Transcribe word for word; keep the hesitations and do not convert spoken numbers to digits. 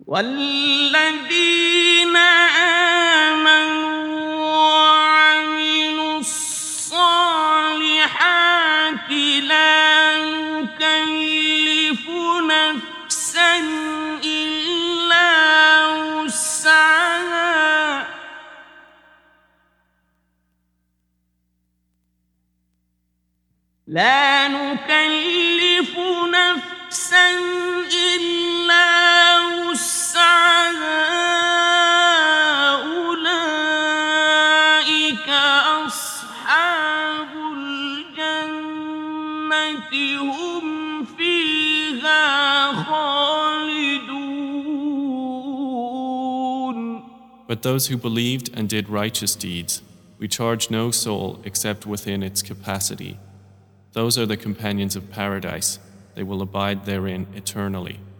والذين آمنوا وعملوا الصالحات لا نكلف نفسا إلا وسعها لا نكلف نفسا إلا وسعها أولئك أصحاب الجنة هم فيها خالدون. But those who believed and did righteous deeds, we charge no soul except within its capacity. Those are the companions of paradise. They will abide therein eternally.